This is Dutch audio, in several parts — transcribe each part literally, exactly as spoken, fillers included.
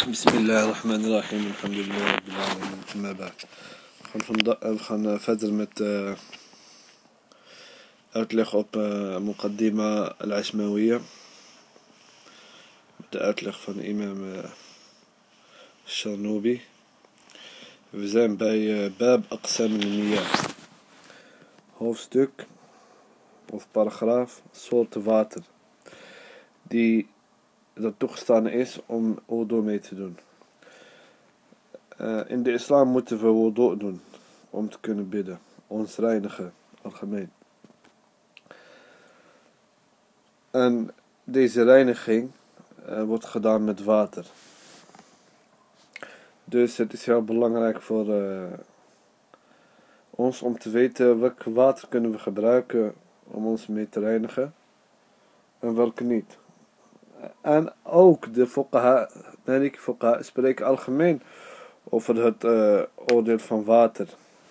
Bismillahirrahmanirrahim, alhamdulillah rabbil alamin, amma ba'd. We gaan verder met uh, uitleg op uh, Muqaddima al-Ashmawiyya. De uitleg van imam uh, Sharnubi. We zijn bij uh, Bab Aqsam al-Miyah. Hoofdstuk of paragraaf soorten water die dat toegestaan is om wudu mee te doen. Uh, in de islam moeten we wudu doen om te kunnen bidden, ons reinigen, algemeen. En deze reiniging uh, wordt gedaan met water. Dus het is heel belangrijk voor uh, ons om te weten welk water kunnen we gebruiken om ons mee te reinigen en welke niet. En ook de fuqaha, Maliki fuqaha, spreken algemeen over het uh, oordeel van water.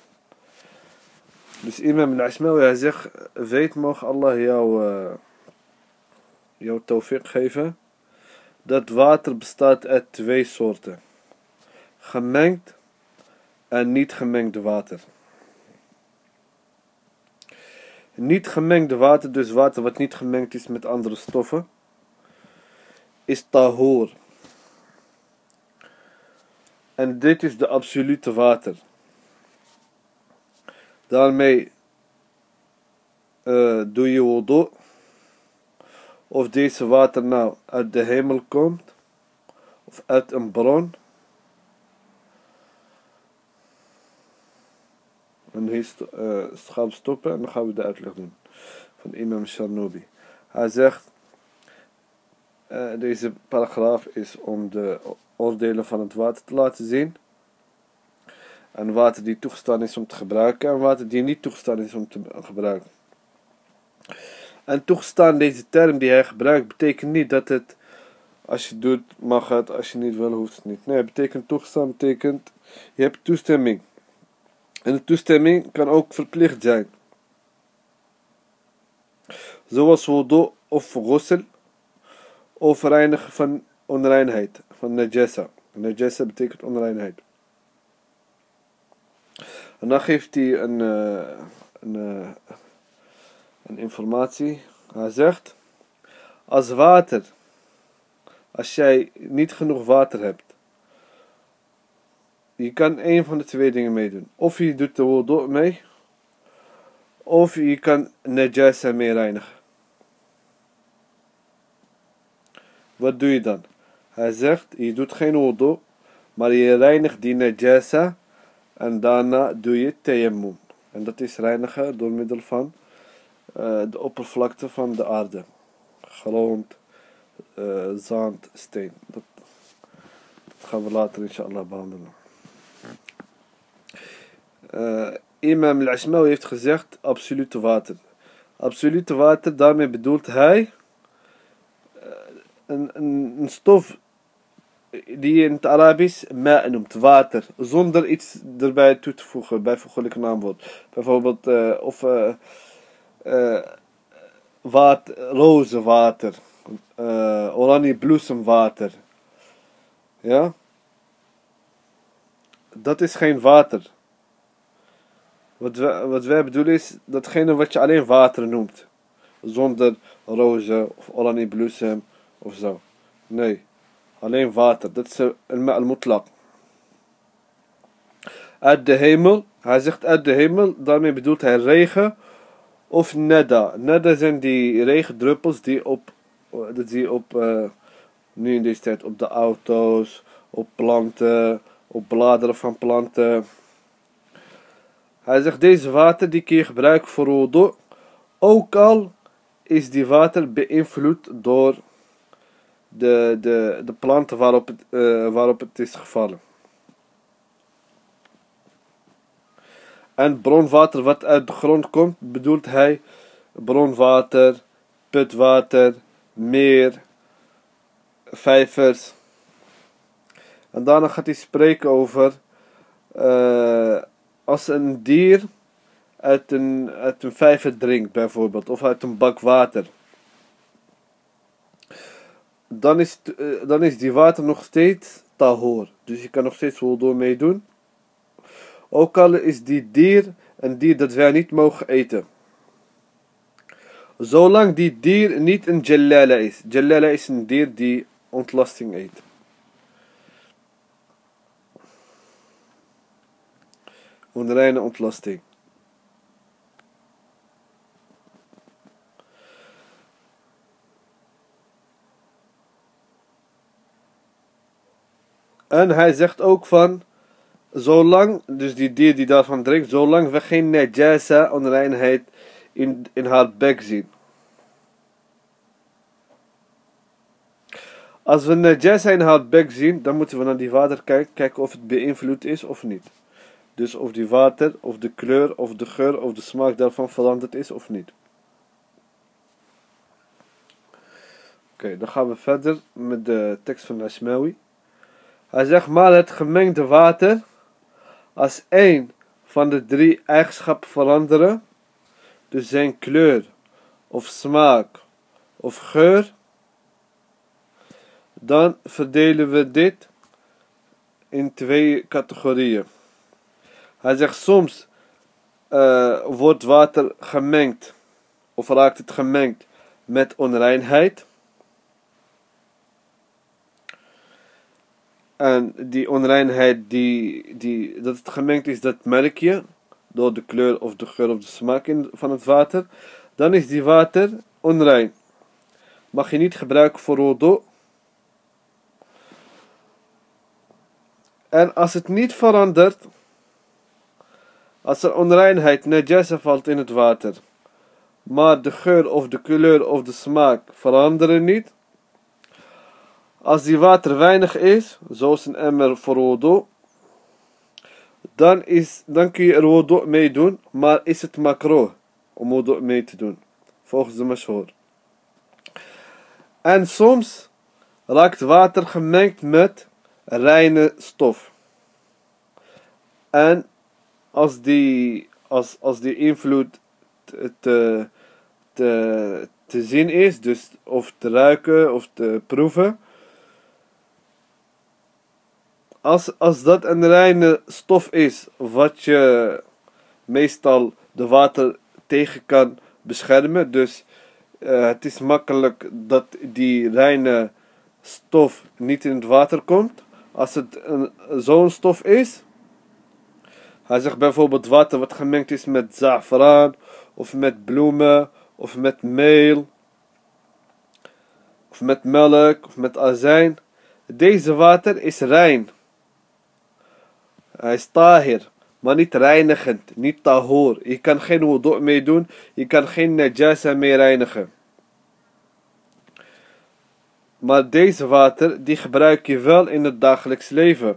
Dus imam al-Ashmawi, hij zegt, weet mogen Allah jou, uh, jou tawfiq geven, dat water bestaat uit twee soorten. Gemengd en niet gemengd water. Niet gemengd water, dus water wat niet gemengd is met andere stoffen, is tahoor. En dit is de absolute water. Daarmee uh, doe je wudu. Of deze water nou uit de hemel komt, of uit een bron. En hier uh, gaan we stoppen en dan gaan we de uitleg doen van imam Sharnubi. Hij zegt, Uh, deze paragraaf is om de oordelen van het water te laten zien. En water die toegestaan is om te gebruiken en water die niet toegestaan is om te gebruiken. En toegestaan, deze term die hij gebruikt, betekent niet dat het, als je doet mag het, als je niet wil hoeft het niet. Nee, het betekent toegestaan, betekent je hebt toestemming. En de toestemming kan ook verplicht zijn. Zoals wudu of ghusl. Of reinigen van onreinheid, van najasa. Najasa betekent onreinheid. En dan geeft hij een, uh, een, uh, een informatie. Hij zegt, als water, als jij niet genoeg water hebt, je kan één van de twee dingen meedoen. Of je doet de wudu mee, of je kan najasa mee reinigen. Wat doe je dan? Hij zegt, je doet geen wudu, maar je reinigt die najasa en daarna doe je tayammum. En dat is reinigen door middel van uh, de oppervlakte van de aarde. Grond, uh, zand, steen. Dat, dat gaan we later inshallah behandelen. Uh, imam al-Ashmawi heeft gezegd, absolute water. Absolute water, daarmee bedoelt hij Een, een, een stof die je in het Arabisch ma' noemt, water, zonder iets erbij toe te voegen, bijvoeglijk naamwoord. Bijvoorbeeld, uh, of uh, uh, water, rozenwater, uh, oranje bloesemwater. Ja? Dat is geen water. Wat wij, wat wij bedoelen is, datgene wat je alleen water noemt. Zonder roze of oranje bloesem. Of zo. Nee. Alleen water. Dat is een ma' al-mutlaq. Uit de hemel. Hij zegt uit de hemel. Daarmee bedoelt hij regen. Of nada. Nada zijn die regendruppels die op. Dat zie je op. Uh, nu in deze tijd. Op de auto's. Op planten. Op bladeren van planten. Hij zegt deze water die kun je gebruiken voor wudu. Ook al is die water beïnvloed door De, de, de planten waarop het, uh, waarop het is gevallen. En bronwater wat uit de grond komt, bedoelt hij bronwater, putwater, meer, vijvers. En daarna gaat hij spreken over uh, als een dier uit een, uit een vijver drinkt bijvoorbeeld, of uit een bak water. Dan is, uh, dan is die water nog steeds tahoor. Dus je kan nog steeds wudu meedoen. Ook al is die dier een dier dat wij niet mogen eten. Zolang die dier niet een jallala is. Jallala is een dier die ontlasting eet. Onreine ontlasting. En hij zegt ook van, zolang, dus die dier die daarvan drinkt, zolang we geen najasa, onreinheid, in, in haar bek zien. Als we najasa in haar bek zien, dan moeten we naar die water kijken, kijken of het beïnvloed is of niet. Dus of die water, of de kleur, of de geur, of de smaak daarvan veranderd is of niet. Oké, okay, dan gaan we verder met de tekst van Ashmawi. Hij zegt, maar het gemengde water, als één van de drie eigenschappen veranderen, dus zijn kleur, of smaak, of geur, dan verdelen we dit in twee categorieën. Hij zegt, soms uh, wordt water gemengd, of raakt het gemengd met onreinheid. En die onreinheid, die, die, dat het gemengd is, dat merk je door de kleur of de geur of de smaak in, van het water. Dan is die water onrein. Mag je niet gebruiken voor wudu. En als het niet verandert, als er onreinheid, najasa valt in het water, maar de geur of de kleur of de smaak veranderen niet. Als die water weinig is, zoals een emmer voor wudu, dan, is, dan kun je er wudu mee doen, maar is het makroh om wudu mee te doen, volgens de mashhoor. En soms raakt water gemengd met reine stof. En als die, als, als die invloed te, te, te, te zien is, dus of te ruiken of te proeven, Als, als dat een reine stof is, wat je meestal de water tegen kan beschermen. Dus uh, het is makkelijk dat die reine stof niet in het water komt. Als het zo'n stof is. Hij zegt bijvoorbeeld water wat gemengd is met za'afraan, of met bloemen, of met meel, of met melk, of met azijn. Deze water is rein. Hij is tahir, maar niet reinigend, niet tahoor. Je kan geen wudu mee doen, je kan geen najasa mee reinigen. Maar deze water, die gebruik je wel in het dagelijks leven.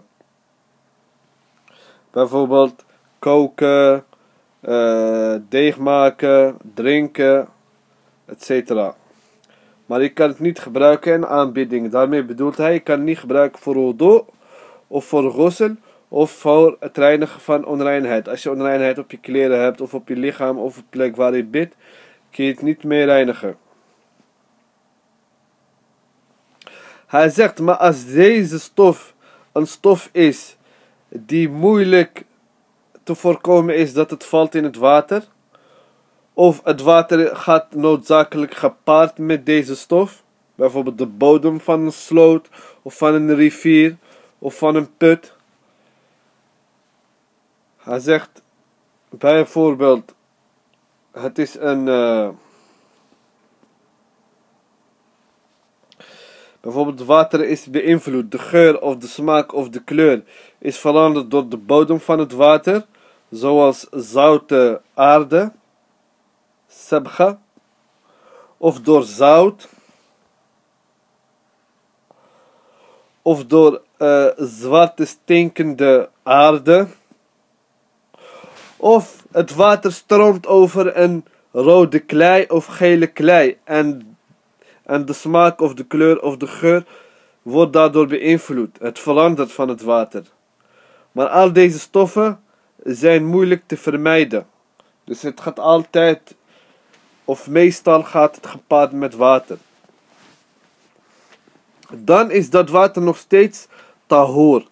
Bijvoorbeeld koken, uh, deeg maken, drinken, et cetera. Maar je kan het niet gebruiken in aanbidding. Daarmee bedoelt hij, je kan het niet gebruiken voor wudu, of voor ghusl, of voor het reinigen van onreinheid. Als je onreinheid op je kleren hebt, of op je lichaam, of op de plek waar je bidt, kun je het niet meer reinigen. Hij zegt, maar als deze stof een stof is die moeilijk te voorkomen is dat het valt in het water, of het water gaat noodzakelijk gepaard met deze stof, bijvoorbeeld de bodem van een sloot, of van een rivier, of van een put. Hij zegt bijvoorbeeld, het is een, uh, bijvoorbeeld water is beïnvloed, de geur of de smaak of de kleur is veranderd door de bodem van het water, zoals zoute aarde, sabga, of door zout, of door uh, zwarte stinkende aarde, of het water stroomt over een rode klei of gele klei en, en de smaak of de kleur of de geur wordt daardoor beïnvloed. Het verandert van het water. Maar al deze stoffen zijn moeilijk te vermijden. Dus het gaat altijd, of meestal gaat het gepaard met water. Dan is dat water nog steeds tahoor.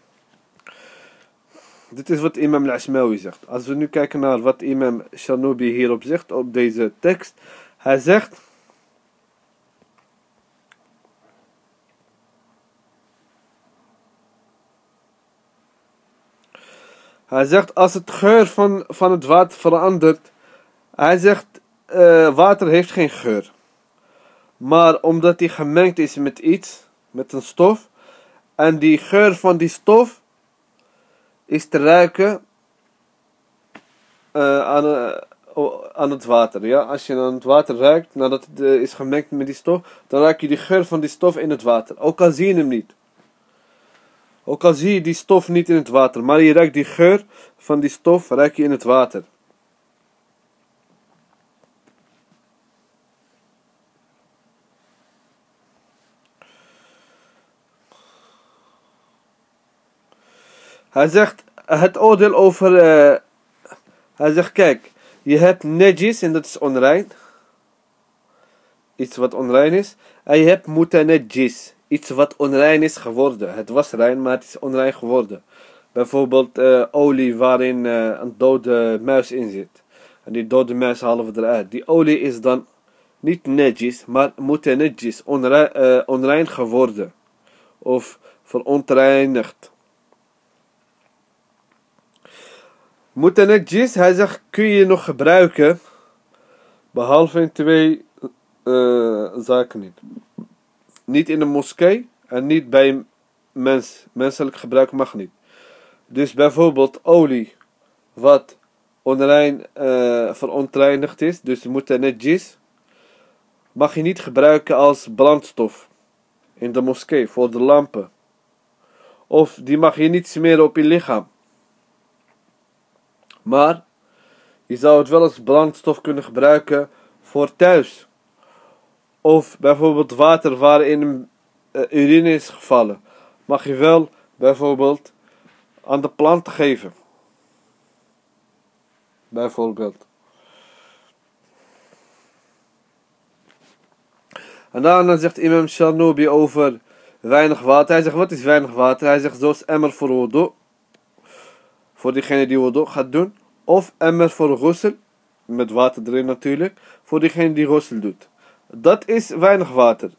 Dit is wat imam al-Ashmawi zegt. Als we nu kijken naar wat imam Shanubi hierop zegt, op deze tekst. Hij zegt... Hij zegt, als het geur van, van het water verandert... Hij zegt, uh, water heeft geen geur. Maar omdat die gemengd is met iets, met een stof... En die geur van die stof... is te ruiken... Uh, aan, uh, aan het water. Ja? Als je aan het water ruikt, nadat het uh, is gemengd met die stof... Dan ruik je die geur van die stof in het water. Ook al zie je hem niet. Ook al zie je die stof niet in het water. Maar je ruikt die geur van die stof, ruik je in het water. Hij zegt, het oordeel over... Uh, hij zegt, kijk, je hebt najis en dat is onrein. Iets wat onrein is. En je hebt mutanajjis. Iets wat onrein is geworden. Het was rein, maar het is onrein geworden. Bijvoorbeeld uh, olie waarin uh, een dode muis in zit. En die dode muis halen we eruit. Die olie is dan niet najis, maar mutanajjis. Onrein, uh, onrein geworden. Of verontreinigd. Mutanajjis, hij zegt, kun je nog gebruiken. Behalve in twee uh, zaken niet. Niet in de moskee en niet bij mens. Menselijk gebruik mag niet. Dus bijvoorbeeld olie wat onrein uh, verontreinigd is, dus mutanajjis, mag je niet gebruiken als brandstof in de moskee voor de lampen. Of die mag je niet smeren op je lichaam. Maar je zou het wel als brandstof kunnen gebruiken voor thuis. Of bijvoorbeeld water waarin uh, urine is gevallen. Mag je wel bijvoorbeeld aan de plant geven. Bijvoorbeeld. En daarna zegt imam Shanubi over weinig water. Hij zegt, wat is weinig water? Hij zegt, zoals emmer voor wudu. Voor diegene die wudu gaat doen. Of emmer voor ghusl. Met water erin natuurlijk. Voor diegene die ghusl doet. Dat is weinig water.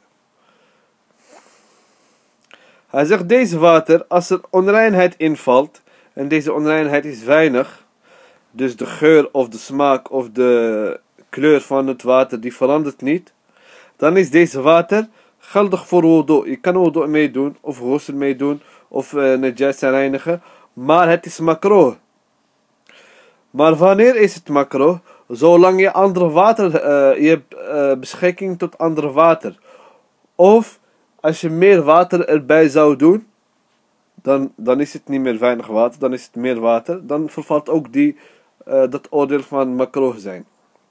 Hij zegt, deze water, als er onreinheid invalt, en deze onreinheid is weinig, dus de geur of de smaak of de kleur van het water, die verandert niet, dan is deze water geldig voor wudu. Je kan wudu meedoen, of ghusl meedoen, of uh, najasa reinigen, maar het is makroh. Maar wanneer is het makroh? Zolang je andere water, uh, je hebt uh, beschikking tot andere water. Of als je meer water erbij zou doen, dan, dan is het niet meer weinig water, dan is het meer water. Dan vervalt ook die, uh, dat oordeel van makroh zijn.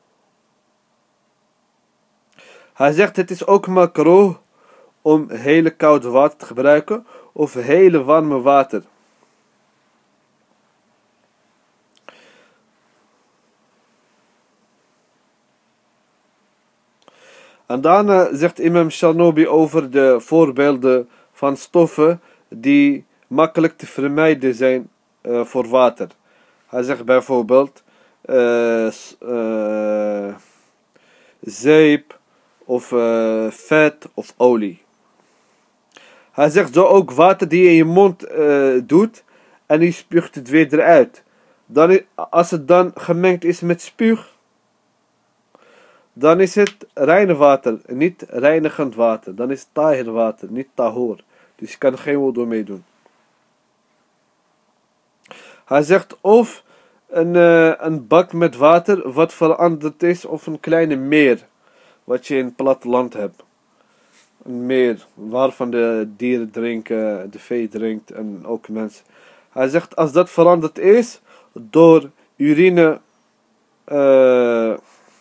Hij zegt, het is ook makroh om hele koude water te gebruiken of hele warme water. En daarna zegt imam Shanubi over de voorbeelden van stoffen die makkelijk te vermijden zijn uh, voor water. Hij zegt bijvoorbeeld uh, uh, zeep of uh, vet of olie. Hij zegt zo ook water die je in je mond uh, doet en je spuugt het weer eruit. Dan is, als het dan gemengd is met spuug, dan is het reine water, niet reinigend water. Dan is het tahir water, niet tahoor. Dus je kan er geen wudu mee doen. Hij zegt of een, uh, een bak met water wat veranderd is, of een kleine meer wat je in het platteland hebt. Een meer waarvan de dieren drinken, de vee drinkt en ook mensen. Hij zegt als dat veranderd is door urine... Uh,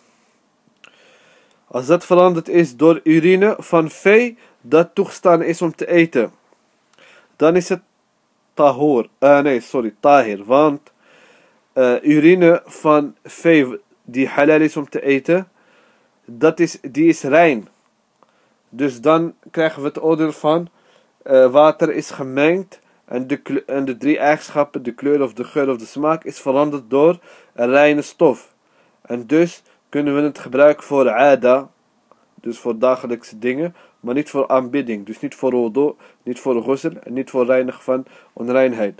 Als dat veranderd is door urine van vee dat toegestaan is om te eten, dan is het tahoor. Uh, nee, sorry, tahir. Want uh, urine van vee die halal is om te eten, dat is, die is rein. Dus dan krijgen we het oordeel van uh, water is gemengd en de, en de drie eigenschappen, de kleur of de geur of de smaak, is veranderd door een reine stof. En dus kunnen we het gebruiken voor aada, dus voor dagelijkse dingen, maar niet voor aanbidding. Dus niet voor wudu, niet voor ghusl en niet voor reinigen van onreinheid.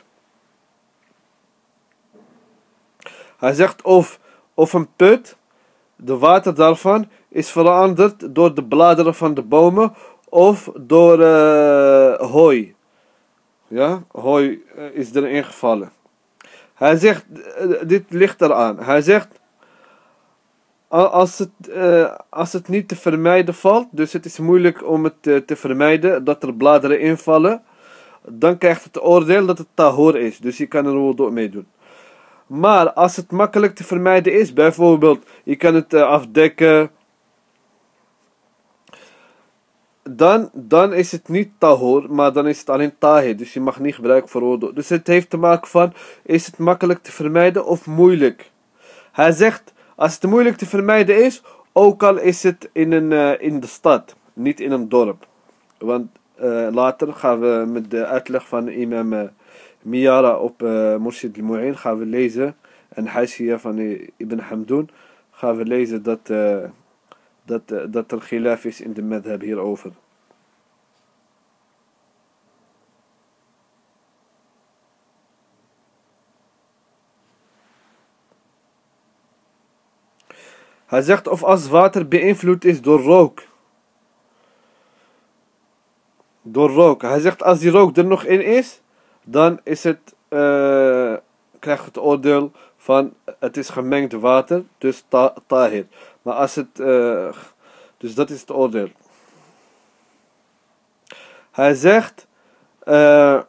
Hij zegt of, of een put, de water daarvan is veranderd door de bladeren van de bomen of door uh, hooi. Ja, hooi uh, is erin gevallen. Hij zegt, uh, dit ligt eraan. Hij zegt, als het, uh, als het niet te vermijden valt, dus het is moeilijk om het uh, te vermijden dat er bladeren invallen, dan krijgt het oordeel dat het tahor is. Dus je kan er wudu mee doen. Maar als het makkelijk te vermijden is, bijvoorbeeld, je kan het uh, afdekken, dan, dan is het niet tahor, maar dan is het alleen tahir. Dus je mag niet gebruiken voor wudu. Dus het heeft te maken van, is het makkelijk te vermijden of moeilijk? Hij zegt, als het moeilijk te vermijden is, ook al is het in, een, uh, in de stad, niet in een dorp. Want uh, later gaan we met de uitleg van imam uh, Miyara op uh, Murshid al-Mu'in gaan we lezen, en Hashia van uh, Ibn Hamdoun, gaan we lezen dat, uh, dat, uh, dat er khilaf is in de madhab hierover. Hij zegt of als water beïnvloed is door rook. Door rook. Hij zegt als die rook er nog in is, dan is het, uh, krijgt het oordeel van het is gemengd water, dus ta tahir. Maar als het, uh, dus dat is het oordeel. Hij zegt, uh,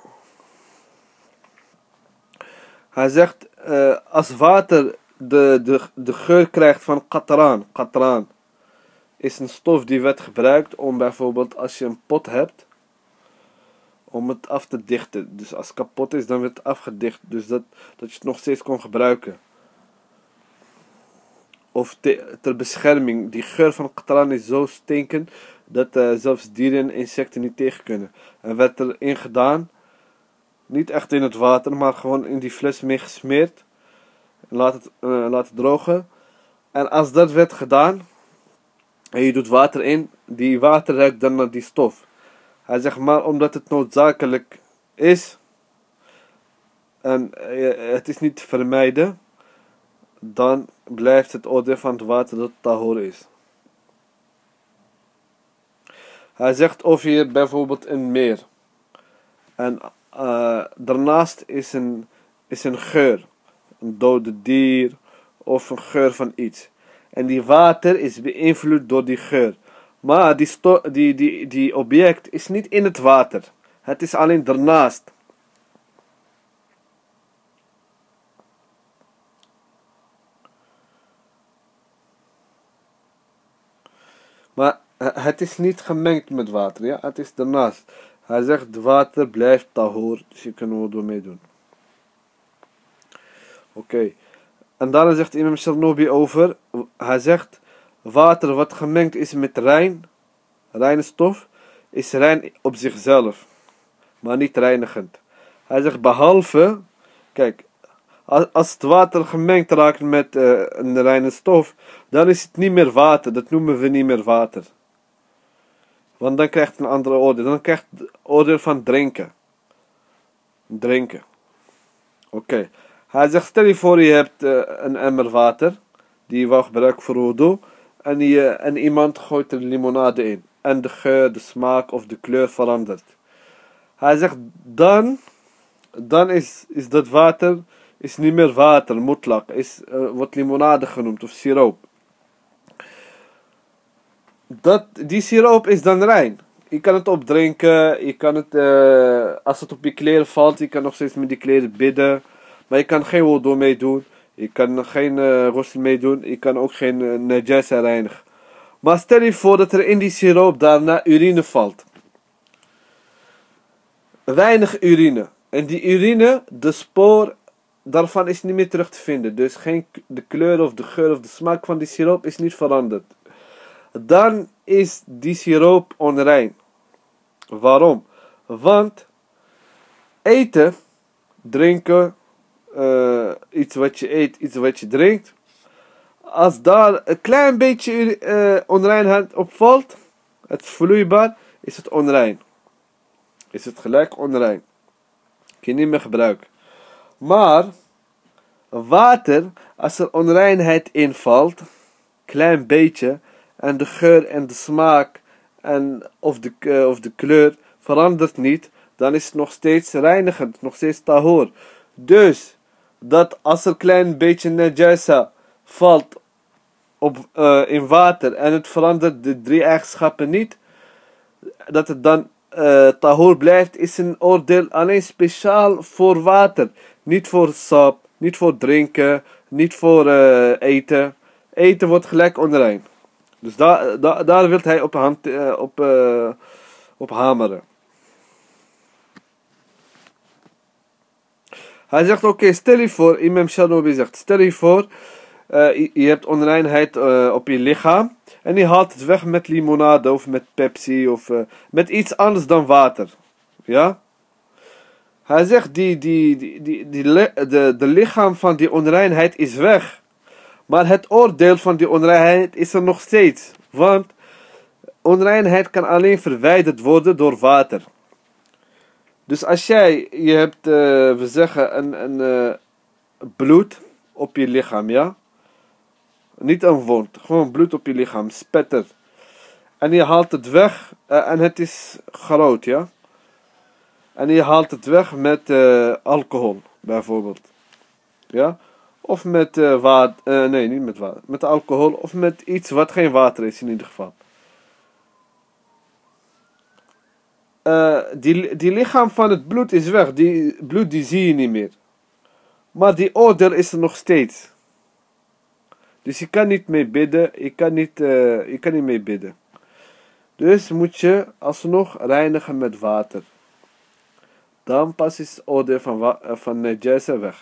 hij zegt uh, als water de, de, de geur krijgt van qatran. Qatran is een stof die werd gebruikt om bijvoorbeeld als je een pot hebt, om het af te dichten. Dus als het kapot is, dan wordt het afgedicht. Dus dat, dat je het nog steeds kon gebruiken. Of te, ter bescherming. Die geur van qatran is zo stinkend dat uh, zelfs dieren en insecten niet tegen kunnen. En werd erin gedaan, niet echt in het water, maar gewoon in die fles mee gesmeerd. Laat het, uh, laat het drogen. En als dat werd gedaan, en je doet water in, die water ruikt dan naar die stof. Hij zegt maar omdat het noodzakelijk is en uh, het is niet te vermijden, dan blijft het oordeel van het water dat tahor is. Hij zegt of je bijvoorbeeld een meer en uh, daarnaast is een, is een geur, een dode dier of een geur van iets. En die water is beïnvloed door die geur. Maar die, sto die, die, die object is niet in het water. Het is alleen daarnaast. Maar het is niet gemengd met water. Ja? Het is daarnaast. Hij zegt het water blijft tahor. Dus je kan er door mee doen. Oké. Okay. En daarna zegt imam Charnobi over. Hij zegt water wat gemengd is met rein, reine stof, is rein op zichzelf, maar niet reinigend. Hij zegt behalve, kijk, als het water gemengd raakt met uh, een reine stof, dan is het niet meer water, dat noemen we niet meer water. Want dan krijgt het een andere oordeel, dan krijgt het oordeel van drinken. Drinken. Oké. Okay. Hij zegt, stel je voor je hebt uh, een emmer water, die je wou gebruiken voor wudu, en, je, en iemand gooit er limonade in. En de geur, de smaak of de kleur verandert. Hij zegt, dan, dan is, is dat water is niet meer water, mutlaq, is, uh, wordt limonade genoemd of siroop. Dat, die siroop is dan rein. Je kan het opdrinken, je kan het, uh, als het op je kleren valt, je kan nog steeds met die kleren bidden. Maar je kan geen wudu mee doen. Je kan geen uh, ghusl mee doen. Je kan ook geen uh, najasa reinigen. Maar stel je voor dat er in die siroop daarna urine valt. Weinig urine. En die urine, de spoor daarvan is niet meer terug te vinden. Dus geen, de kleur of de geur of de smaak van die siroop is niet veranderd. Dan is die siroop onrein. Waarom? Want eten, drinken, uh, iets wat je eet, iets wat je drinkt, als daar een klein beetje uh, onreinheid op valt, het is vloeibaar, is het onrein. Is het gelijk onrein. Kun je niet meer gebruiken. Maar water, als er onreinheid invalt, klein beetje, en de geur en de smaak en of de, uh, of de kleur verandert niet, dan is het nog steeds reinigend, nog steeds tahoor. Dus, dat als er een klein beetje najasa valt op, uh, in water en het verandert de drie eigenschappen niet, dat het dan uh, tahoor blijft, is een oordeel alleen speciaal voor water. Niet voor sap, niet voor drinken, niet voor uh, eten. Eten wordt gelijk onrein. Dus daar, daar, daar wil hij op, hand, uh, op, uh, op hameren. Hij zegt, oké, okay, stel je voor, Imam Shanobi zegt, stel je voor, uh, je, je hebt onreinheid uh, op je lichaam en je haalt het weg met limonade of met Pepsi of uh, met iets anders dan water. Ja? Hij zegt, die, die, die, die, die, de, de lichaam van die onreinheid is weg. Maar het oordeel van die onreinheid is er nog steeds. Want onreinheid kan alleen verwijderd worden door water. Dus als jij, je hebt, uh, we zeggen, een, een uh, bloed op je lichaam, ja? Niet een wond, gewoon bloed op je lichaam, spetter. En je haalt het weg uh, en het is groot, ja? En je haalt het weg met uh, alcohol, bijvoorbeeld. Ja? Of met uh, water, uh, nee, niet met water, met alcohol of met iets wat geen water is in ieder geval. Uh, die, die lichaam van het bloed is weg. Die bloed die zie je niet meer. Maar die oordeel is er nog steeds. Dus je kan niet mee bidden. Je kan niet, uh, je kan niet mee bidden. Dus moet je alsnog reinigen met water. Dan pas is het oordeel van, van najasa weg.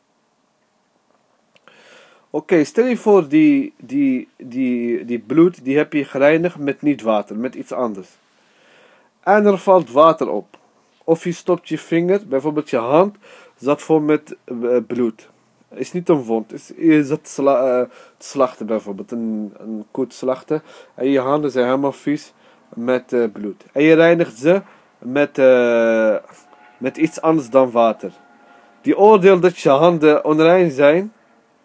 Oké, okay, stel je voor die, die, die, die bloed, die heb je gereinigd met niet water, met iets anders. En er valt water op. Of je stopt je vinger, bijvoorbeeld je hand, zat vol met uh, bloed. Is niet een wond. Is, je zat sla, uh, te slachten bijvoorbeeld, een, een koe te slachten. En je handen zijn helemaal vies met uh, bloed. En je reinigt ze met, uh, met iets anders dan water. Die oordeel dat je handen onrein zijn,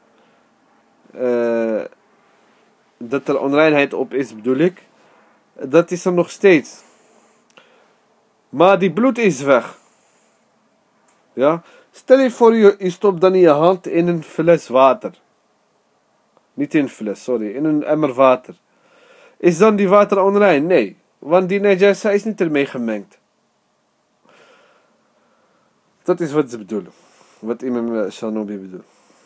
uh, dat er onreinheid op is bedoel ik, dat is er nog steeds. Maar die bloed is weg. Ja? Stel je voor, je, je stopt dan je hand in een fles water. Niet in een fles, sorry. In een emmer water. Is dan die water onrein? Nee. Want die najasa is niet ermee gemengd. Dat is wat ze bedoelen. Wat Imam Shanobi bedoelt.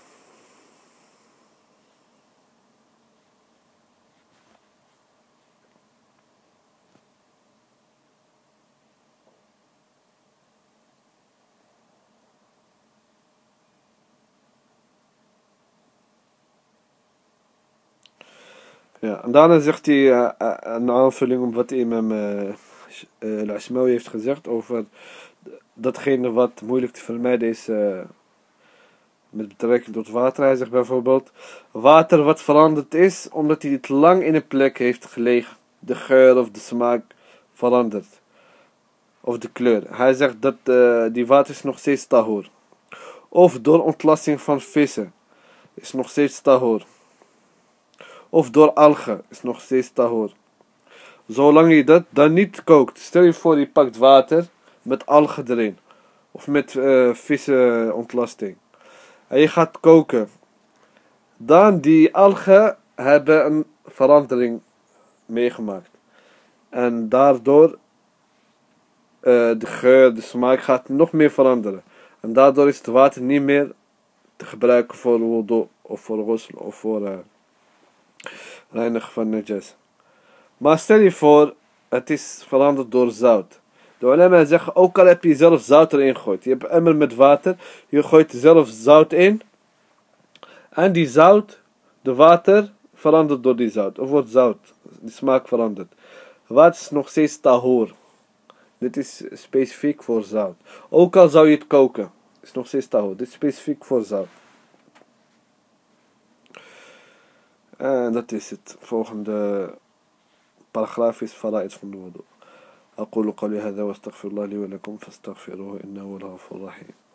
Ja, en daarna zegt hij uh, uh, een aanvulling op wat imam uh, uh, Al-Ashmawi heeft gezegd over datgene wat moeilijk te vermijden is uh, met betrekking tot water. Hij zegt bijvoorbeeld water wat veranderd is omdat hij het lang in een plek heeft gelegen. De geur of de smaak verandert. Of de kleur. Hij zegt dat uh, die water is nog steeds tahoor. Of door ontlasting van vissen is nog steeds tahoor. Of door algen is nog steeds tahoor. Zolang je dat dan niet kookt. Stel je voor je pakt water met algen erin. Of met uh, vissenontlasting. En je gaat koken. Dan die algen hebben een verandering meegemaakt. En daardoor uh, de geur, de smaak gaat nog meer veranderen. En daardoor is het water niet meer te gebruiken voor wudu of voor ghusl of voor uh, reinigen van najas. Maar stel je voor, het is veranderd door zout. De ulama zeggen, ook al heb je zelf zout erin gegooid. Je hebt een emmer met water, je gooit zelf zout in. En die zout, de water, verandert door die zout. Of wordt zout, die smaak verandert. Water is nog steeds tahoor. Dit is specifiek voor zout. Ook al zou je het koken. Is nog steeds tahor. Dit is specifiek voor zout. En dat is het. Volgende paragraaf is fara'id van de wudu. أقول قولي هذا واستغفر الله لي ولكم فاستغفروه إنه هو الغفور الرحيم.